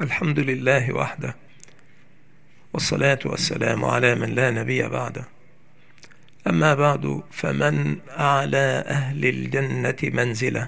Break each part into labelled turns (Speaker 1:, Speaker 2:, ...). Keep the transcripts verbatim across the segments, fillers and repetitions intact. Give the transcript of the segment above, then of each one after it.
Speaker 1: الحمد لله وحده، والصلاة والسلام على من لا نبي بعده. أما بعد، فمن أعلى أهل الجنة منزلة؟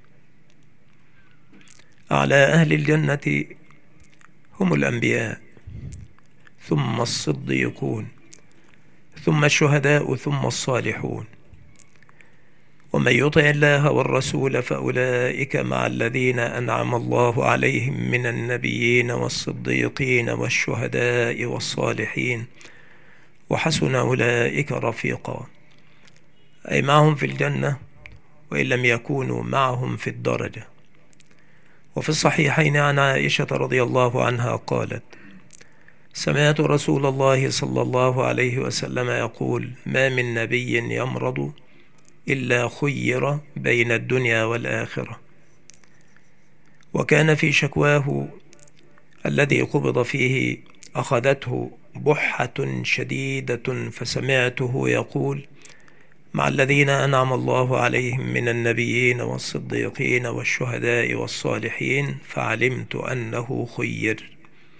Speaker 1: أعلى أهل الجنة هم الأنبياء، ثم الصديقون، ثم الشهداء، ثم الصالحون. ومن يطع الله والرسول فأولئك مع الذين أنعم الله عليهم من النبيين والصديقين والشهداء والصالحين، وحسن أولئك رفيقا، أي معهم في الجنة وإن لم يكونوا معهم في الدرجة. وفي الصحيحين عن عائشة رضي الله عنها قالت: سمعت رسول الله صلى الله عليه وسلم يقول: ما من نبي يمرض إلا خير بين الدنيا والآخرة. وكان في شكواه الذي قبض فيه أخذته بحة شديدة، فسمعته يقول: مع الذين أنعم الله عليهم من النبيين والصديقين والشهداء والصالحين، فعلمت أنه خير.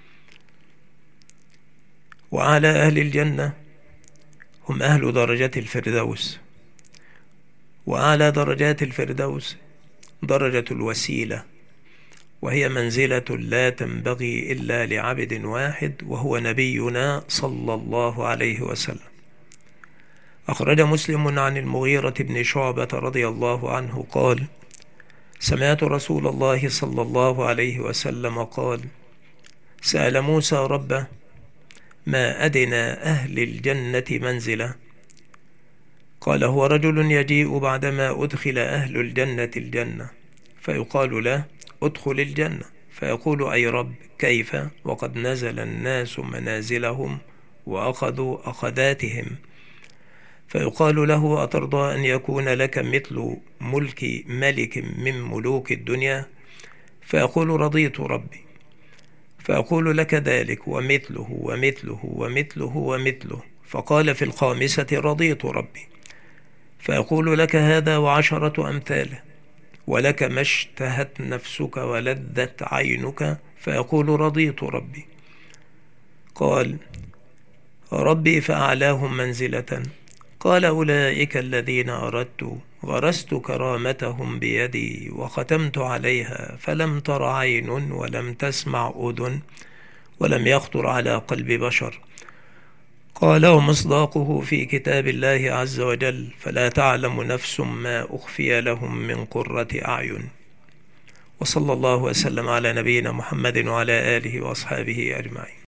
Speaker 1: وعلى أهل الجنة هم أهل درجة الفردوس، وأعلى درجات الفردوس درجة الوسيلة، وهي منزلة لا تنبغي إلا لعبد واحد، وهو نبينا صلى الله عليه وسلم. أخرج مسلم عن المغيرة بن شعبة رضي الله عنه قال: سمعت رسول الله صلى الله عليه وسلم قال: سأل موسى ربه: ما أدنى أهل الجنة منزلة؟ قال: هو رجل يجيء بعدما أدخل أهل الجنة الجنة، فيقال له: ادخل الجنة، فيقول: أي رب، كيف وقد نزل الناس منازلهم وأخذوا أخذاتهم؟ فيقال له: أترضى أن يكون لك مثل ملك ملك من ملوك الدنيا؟ فيقول: رضيت ربي. فيقول: لك ذلك ومثله ومثله ومثله ومثله. فقال في الخامسة: رضيت ربي. فيقول: لك هذا وعشرة أمثاله، ولك ما اشتهت نفسك ولذت عينك. فيقول: رضيت ربي. قال: ربي فأعلاهم منزلة. قال: أولئك الذين أردت غرست كرامتهم بيدي وختمت عليها، فلم تر عين ولم تسمع أذن ولم يخطر على قلب بشر. قال: ومصداقه في كتاب الله عز وجل: فلا تعلم نفس ما أخفي لهم من قرة أعين. وصلى الله وسلم على نبينا محمد وعلى آله وأصحابه أجمعين.